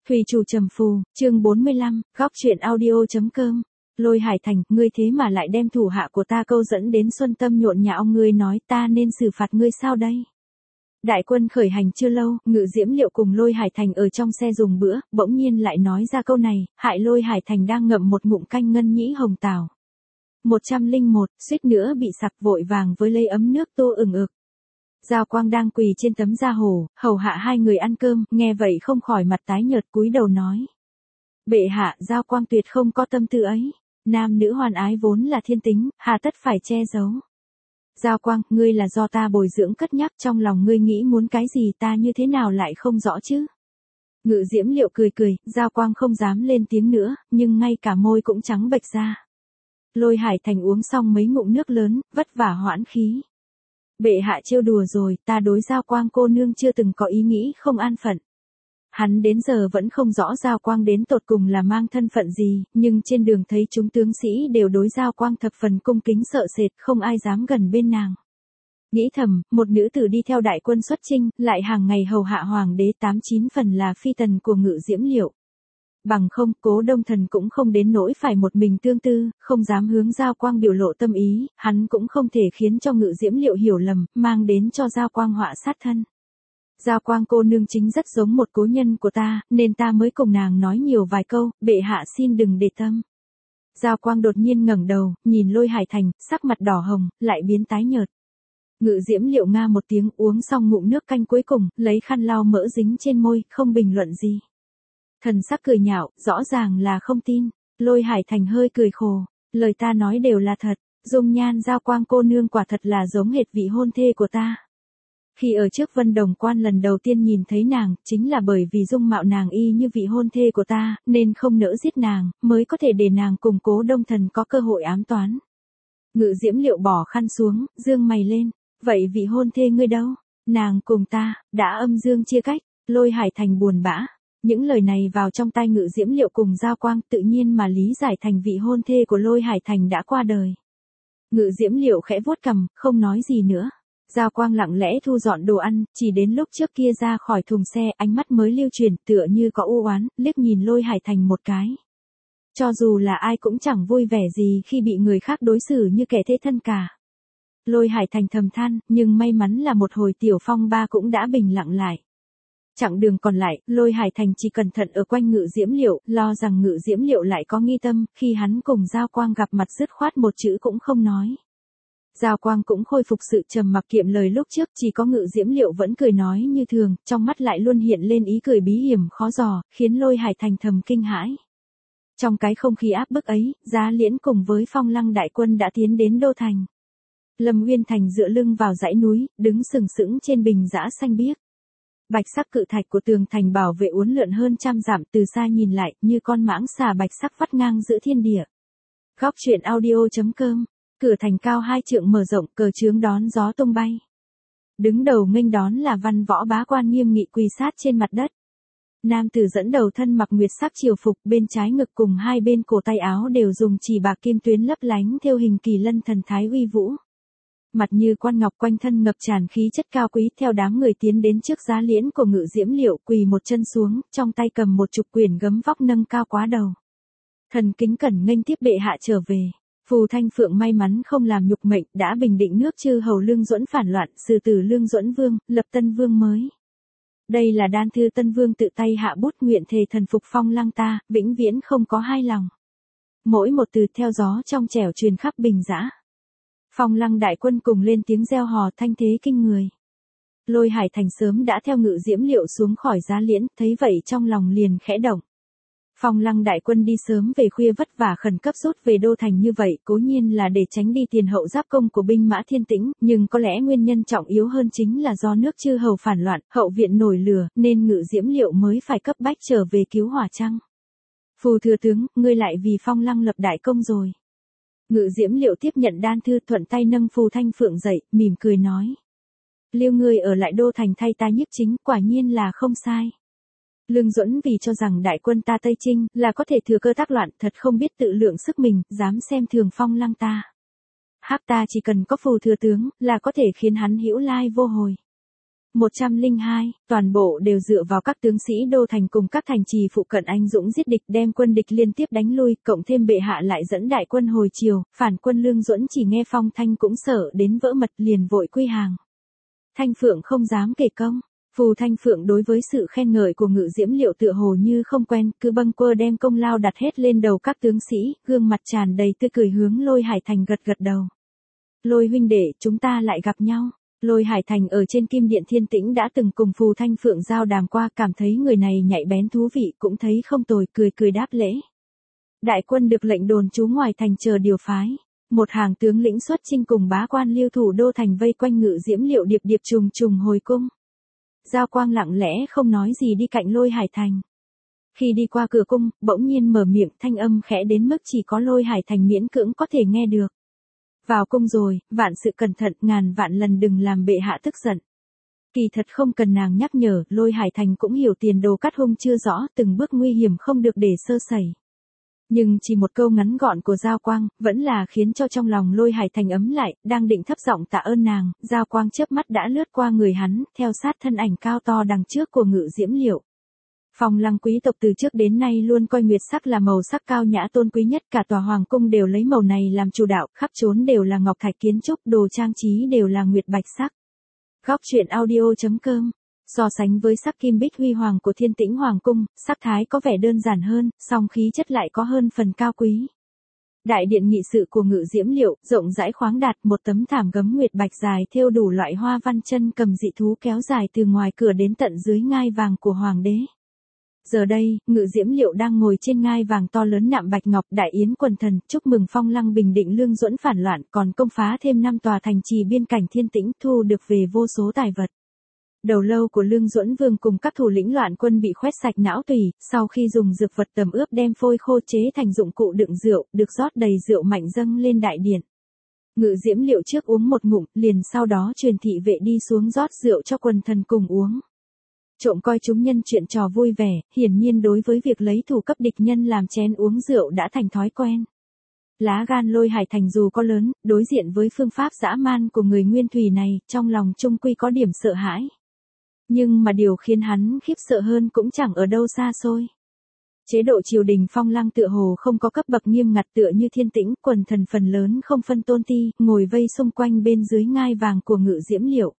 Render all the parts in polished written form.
Thủy chủ trầm phù, chương 45, góc truyện audio.com. Lôi Hải Thành, ngươi thế mà lại đem thủ hạ của ta câu dẫn đến Xuân Tâm nhộn nhạo, ngươi nói ta nên xử phạt ngươi sao đây? Đại quân khởi hành chưa lâu, Ngự Diễm Liệu cùng Lôi Hải Thành ở trong xe dùng bữa, bỗng nhiên lại nói ra câu này, hại Lôi Hải Thành đang ngậm một ngụm canh ngân nhĩ hồng tảo. 101, suýt nữa bị sặc, vội vàng với lấy ấm nước tô ửng ực. Giao Quang đang quỳ trên tấm da hồ, hầu hạ hai người ăn cơm, nghe vậy không khỏi mặt tái nhợt cúi đầu nói. Bệ hạ, Giao Quang tuyệt không có tâm tư ấy. Nam nữ hoan ái vốn là thiên tính, hà tất phải che giấu. Giao Quang, ngươi là do ta bồi dưỡng cất nhắc, trong lòng ngươi nghĩ muốn cái gì ta như thế nào lại không rõ chứ? Ngự Diễm Liệu cười cười, Giao Quang không dám lên tiếng nữa, nhưng ngay cả môi cũng trắng bệch ra. Lôi Hải Thành uống xong mấy ngụm nước lớn, vất vả hoãn khí. Bệ hạ trêu đùa rồi, ta đối Giao Quang cô nương chưa từng có ý nghĩ không an phận. Hắn đến giờ vẫn không rõ Giao Quang đến tột cùng là mang thân phận gì, nhưng trên đường thấy chúng tướng sĩ đều đối Giao Quang thập phần cung kính sợ sệt, không ai dám gần bên nàng. Nghĩ thầm, một nữ tử đi theo đại quân xuất chinh, lại hàng ngày hầu hạ hoàng đế 89 phần là phi tần của Ngự Diễm Liệu. Bằng không, Cố Đông Thần cũng không đến nỗi phải một mình tương tư, không dám hướng Giao Quang biểu lộ tâm ý, hắn cũng không thể khiến cho Ngự Diễm Liệu hiểu lầm, mang đến cho Giao Quang họa sát thân. Giao Quang cô nương chính rất giống một cố nhân của ta, nên ta mới cùng nàng nói nhiều vài câu, bệ hạ xin đừng để tâm. Giao Quang đột nhiên ngẩng đầu, nhìn Lôi Hải Thành, sắc mặt đỏ hồng, lại biến tái nhợt. Ngự Diễm Liệu nga một tiếng, uống xong ngụm nước canh cuối cùng, lấy khăn lau mỡ dính trên môi, không bình luận gì. Thần sắc cười nhạo, rõ ràng là không tin. Lôi Hải Thành hơi cười khổ, lời ta nói đều là thật, dung nhan Giao Quang cô nương quả thật là giống hệt vị hôn thê của ta. Khi ở trước Vân Đồng Quan lần đầu tiên nhìn thấy nàng, chính là bởi vì dung mạo nàng y như vị hôn thê của ta, nên không nỡ giết nàng, mới có thể để nàng cùng Cố Đông Thần có cơ hội ám toán. Ngự Diễm Liệu bỏ khăn xuống, dương mày lên, vậy vị hôn thê ngươi đâu? Nàng cùng ta, đã âm dương chia cách. Lôi Hải Thành buồn bã. Những lời này vào trong tai Ngự Diễm Liệu cùng Giao Quang, tự nhiên mà lý giải thành vị hôn thê của Lôi Hải Thành đã qua đời. Ngự Diễm Liệu khẽ vuốt cằm, không nói gì nữa. Giao Quang lặng lẽ thu dọn đồ ăn, chỉ đến lúc trước kia ra khỏi thùng xe, ánh mắt mới lưu chuyển, tựa như có u oán, liếc nhìn Lôi Hải Thành một cái. Cho dù là ai cũng chẳng vui vẻ gì khi bị người khác đối xử như kẻ thế thân cả. Lôi Hải Thành thầm than, nhưng may mắn là một hồi tiểu phong ba cũng đã bình lặng lại. Chặng đường còn lại, Lôi Hải Thành chỉ cẩn thận ở quanh Ngự Diễm Liệu, lo rằng Ngự Diễm Liệu lại có nghi tâm, khi hắn cùng Giao Quang gặp mặt dứt khoát một chữ cũng không nói. Giao Quang cũng khôi phục sự trầm mặc kiệm lời lúc trước, chỉ có Ngự Diễm Liệu vẫn cười nói như thường, trong mắt lại luôn hiện lên ý cười bí hiểm khó dò, khiến Lôi Hải Thành thầm kinh hãi. Trong cái không khí áp bức ấy, Giá Liễn cùng với Phong Lăng đại quân đã tiến đến Đô Thành. Lâm Uyên Thành dựa lưng vào dãy núi, đứng sừng sững trên bình dã xanh biếc. Bạch sắc cự thạch của tường thành bảo vệ uốn lượn hơn trăm dặm, từ xa nhìn lại, như con mãng xà bạch sắc vắt ngang giữa thiên địa. Góc truyện audio.com. Cửa thành cao 2 trượng mở rộng, cờ chướng đón gió tung bay. Đứng đầu nghênh đón là Văn Võ bá quan nghiêm nghị quỳ sát trên mặt đất. Nam tử dẫn đầu thân mặc nguyệt sắc triều phục, bên trái ngực cùng hai bên cổ tay áo đều dùng chỉ bạc kim tuyến lấp lánh theo hình kỳ lân thần thái uy vũ. Mặt như quan ngọc, quanh thân ngập tràn khí chất cao quý, theo đám người tiến đến trước Giá Liễn của Ngự Diễm Liệu, quỳ một chân xuống, trong tay cầm một trục quyển gấm vóc nâng cao quá đầu. Thần kính cẩn nghênh tiếp bệ hạ trở về. Phù Thanh Phượng may mắn không làm nhục mệnh, đã bình định nước chư hầu Lương Duẫn phản loạn, xử tử Lương Duẫn vương, lập tân vương mới. Đây là đan thư tân vương tự tay hạ bút, nguyện thề thần phục Phong Lăng ta, vĩnh viễn không có hai lòng. Mỗi một từ theo gió trong trẻo truyền khắp bình dã. Phong Lăng đại quân cùng lên tiếng reo hò thanh thế kinh người. Lôi Hải Thành sớm đã theo Ngự Diễm Liệu xuống khỏi Giá Liễn, thấy vậy trong lòng liền khẽ động. Phong Lăng đại quân đi sớm về khuya vất vả khẩn cấp rút về Đô Thành như vậy, cố nhiên là để tránh đi tiền hậu giáp công của binh mã Thiên Tĩnh, nhưng có lẽ nguyên nhân trọng yếu hơn chính là do nước chư hầu phản loạn, hậu viện nổi lửa, nên Ngự Diễm Liệu mới phải cấp bách trở về cứu hỏa chăng. Phù thừa tướng, ngươi lại vì Phong Lăng lập đại công rồi. Ngự Diễm Liệu tiếp nhận đan thư, thuận tay nâng Phù Thanh Phượng dậy, mỉm cười nói. Liêu ngươi ở lại Đô Thành thay ta nhiếp chính, quả nhiên là không sai. Lương Duẫn vì cho rằng đại quân ta Tây Trinh là có thể thừa cơ tác loạn, thật không biết tự lượng sức mình, dám xem thường Phong Lăng ta. Hắc ta chỉ cần có Phù thừa tướng là có thể khiến hắn hữu lai vô hồi. 102, toàn bộ đều dựa vào các tướng sĩ đô thành cùng các thành trì phụ cận anh dũng giết địch đem quân địch liên tiếp đánh lui, cộng thêm bệ hạ lại dẫn đại quân hồi chiều, phản quân Lương Duẫn chỉ nghe phong thanh cũng sợ đến vỡ mật liền vội quy hàng. Thanh Phượng không dám kể công. Phù Thanh Phượng đối với sự khen ngợi của Ngự Diễm Liệu tựa hồ như không quen, cứ bâng quơ đem công lao đặt hết lên đầu các tướng sĩ, gương mặt tràn đầy tươi cười hướng Lôi Hải Thành gật gật đầu. Lôi huynh đệ, chúng ta lại gặp nhau. Lôi Hải Thành ở trên Kim Điện Thiên Tĩnh đã từng cùng Phù Thanh Phượng giao đàm qua, cảm thấy người này nhạy bén thú vị, cũng thấy không tồi, cười cười đáp lễ. Đại quân được lệnh đồn trú ngoài thành chờ điều phái. Một hàng tướng lĩnh xuất chinh cùng bá quan Liêu thủ đô thành vây quanh Ngự Diễm Liệu điệp điệp trùng trùng hồi cung. Giao Quang lặng lẽ không nói gì đi cạnh Lôi Hải Thành. Khi đi qua cửa cung, bỗng nhiên mở miệng, thanh âm khẽ đến mức chỉ có Lôi Hải Thành miễn cưỡng có thể nghe được. Vào cung rồi, vạn sự cẩn thận, ngàn vạn lần đừng làm bệ hạ tức giận. Kỳ thật không cần nàng nhắc nhở, Lôi Hải Thành cũng hiểu tiền đồ cắt hung chưa rõ, từng bước nguy hiểm không được để sơ sẩy. Nhưng chỉ một câu ngắn gọn của Giao Quang, vẫn là khiến cho trong lòng Lôi Hải Thành ấm lại, đang định thấp giọng tạ ơn nàng, Giao Quang chớp mắt đã lướt qua người hắn, theo sát thân ảnh cao to đằng trước của Ngự Diễm Liệu. Phong Lăng quý tộc từ trước đến nay luôn coi nguyệt sắc là màu sắc cao nhã tôn quý nhất, cả tòa hoàng cung đều lấy màu này làm chủ đạo, khắp trốn đều là ngọc thạch kiến trúc, đồ trang trí đều là nguyệt bạch sắc. Góc truyện audio.com. So sánh với sắc kim bích huy hoàng của Thiên Tĩnh Hoàng cung, sắc thái có vẻ đơn giản hơn, song khí chất lại có hơn phần cao quý. Đại điện nghị sự của Ngự Diễm Liệu, rộng rãi khoáng đạt, một tấm thảm gấm nguyệt bạch dài thêu đủ loại hoa văn chân cầm dị thú kéo dài từ ngoài cửa đến tận dưới ngai vàng của hoàng đế. Giờ đây, Ngự Diễm Liệu đang ngồi trên ngai vàng to lớn nạm bạch ngọc, đại yến quần thần, chúc mừng Phong Lăng bình định Lương Duẫn phản loạn, còn công phá thêm 5 tòa thành trì biên cảnh Thiên Tĩnh, thu được về vô số tài vật. Đầu lâu của Lương Duẫn Vương cùng các thủ lĩnh loạn quân bị khoét sạch não tủy, sau khi dùng dược vật tẩm ướp đem phôi khô chế thành dụng cụ đựng rượu, được rót đầy rượu mạnh dâng lên đại điện. Ngự Diễm Liệu trước uống một ngụm, liền sau đó truyền thị vệ đi xuống rót rượu cho quần thần cùng uống. Trộm coi chúng nhân chuyện trò vui vẻ, hiển nhiên đối với việc lấy thủ cấp địch nhân làm chén uống rượu đã thành thói quen. Lá gan Lôi Hải Thành dù có lớn, đối diện với phương pháp dã man của người Nguyên Thủy này, trong lòng trung quy có điểm sợ hãi. Nhưng mà điều khiến hắn khiếp sợ hơn cũng chẳng ở đâu xa xôi. Chế độ triều đình Phong Lăng tựa hồ không có cấp bậc nghiêm ngặt tựa như Thiên Tĩnh, quần thần phần lớn không phân tôn ti, ngồi vây xung quanh bên dưới ngai vàng của Ngự Diễm Liệu.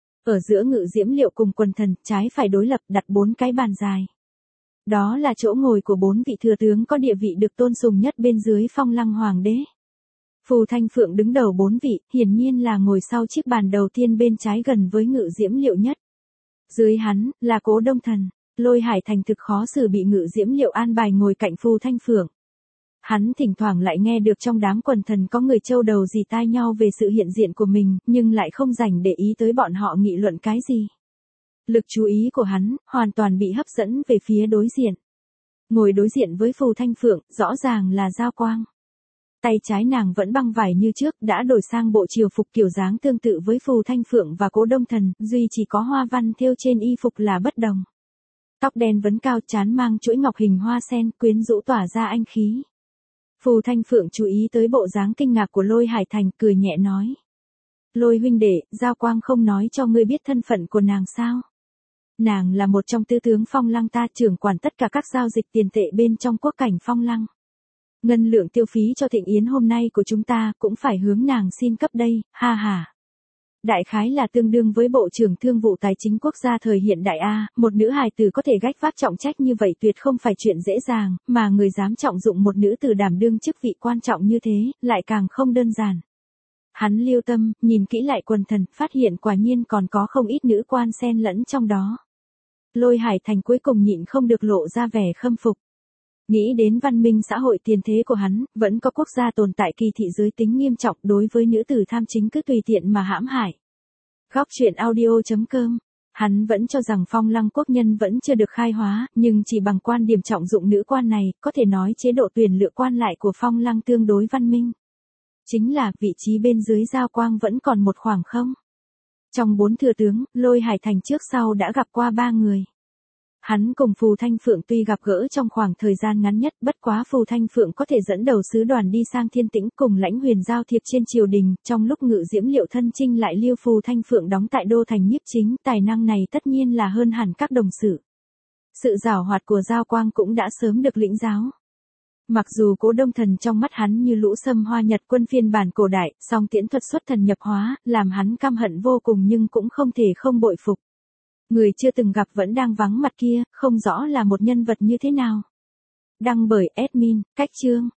Ở giữa Ngự Diễm Liệu cùng quần thần, trái phải đối lập đặt 4 cái bàn dài. Đó là chỗ ngồi của 4 vị thừa tướng có địa vị được tôn sùng nhất bên dưới Phong Lăng hoàng đế. Phù Thanh Phượng đứng đầu 4 vị, hiển nhiên là ngồi sau chiếc bàn đầu tiên bên trái gần với Ngự Diễm Liệu nhất. Dưới hắn, là Cố Đông Thần. Lôi Hải Thành thực khó xử bị Ngự Diễm Liệu an bài ngồi cạnh Phù Thanh Phượng. Hắn thỉnh thoảng lại nghe được trong đám quần thần có người trâu đầu dì tai nhau về sự hiện diện của mình, nhưng lại không dành để ý tới bọn họ nghị luận cái gì. Lực chú ý của hắn, hoàn toàn bị hấp dẫn về phía đối diện. Ngồi đối diện với Phù Thanh Phượng, rõ ràng là Giao Quang. Tay trái nàng vẫn băng vải như trước, đã đổi sang bộ triều phục kiểu dáng tương tự với Phù Thanh Phượng và Cố Đông Thần, duy chỉ có hoa văn thêu trên y phục là bất đồng. Tóc đen vấn cao, trán mang chuỗi ngọc hình hoa sen, quyến rũ tỏa ra anh khí. Phù Thanh Phượng chú ý tới bộ dáng kinh ngạc của Lôi Hải Thành, cười nhẹ nói. Lôi huynh đệ, Giao Quang không nói cho ngươi biết thân phận của nàng sao? Nàng là một trong tứ tướng Phong Lăng ta, trưởng quản tất cả các giao dịch tiền tệ bên trong quốc cảnh Phong Lăng. Ngân lượng tiêu phí cho thịnh yến hôm nay của chúng ta cũng phải hướng nàng xin cấp đây, ha ha. Đại khái là tương đương với Bộ trưởng Thương vụ Tài chính quốc gia thời hiện đại A, một nữ hài tử có thể gánh vác trọng trách như vậy tuyệt không phải chuyện dễ dàng, mà người dám trọng dụng một nữ tử đảm đương chức vị quan trọng như thế, lại càng không đơn giản. Hắn lưu tâm, nhìn kỹ lại quần thần, phát hiện quả nhiên còn có không ít nữ quan xen lẫn trong đó. Lôi Hải Thành cuối cùng nhịn không được lộ ra vẻ khâm phục. Nghĩ đến văn minh xã hội tiền thế của hắn, vẫn có quốc gia tồn tại kỳ thị giới tính nghiêm trọng, đối với nữ tử tham chính cứ tùy tiện mà hãm hại. Góc truyện audio.com. Hắn vẫn cho rằng Phong Lăng quốc nhân vẫn chưa được khai hóa, nhưng chỉ bằng quan điểm trọng dụng nữ quan này, có thể nói chế độ tuyển lựa quan lại của Phong Lăng tương đối văn minh. Chính là vị trí bên dưới Giao Quang vẫn còn một khoảng không. Trong 4 thừa tướng, Lôi Hải Thành trước sau đã gặp qua 3 người. Hắn cùng Phù Thanh Phượng tuy gặp gỡ trong khoảng thời gian ngắn nhất, bất quá Phù Thanh Phượng có thể dẫn đầu sứ đoàn đi sang Thiên Tĩnh cùng Lãnh Huyền giao thiệp trên triều đình, trong lúc Ngự Diễm Liệu thân chinh lại lưu Phù Thanh Phượng đóng tại đô thành nhiếp chính, tài năng này tất nhiên là hơn hẳn các đồng sự. Sự giảo hoạt của Giao Quang cũng đã sớm được lĩnh giáo. Mặc dù Cố Đông Thần trong mắt hắn như lũ sâm hoa Nhật quân phiên bản cổ đại, song tiễn thuật xuất thần nhập hóa, làm hắn căm hận vô cùng nhưng cũng không thể không bội phục. Người chưa từng gặp vẫn đang vắng mặt kia, không rõ là một nhân vật như thế nào. Đăng bởi admin, Cách Chương.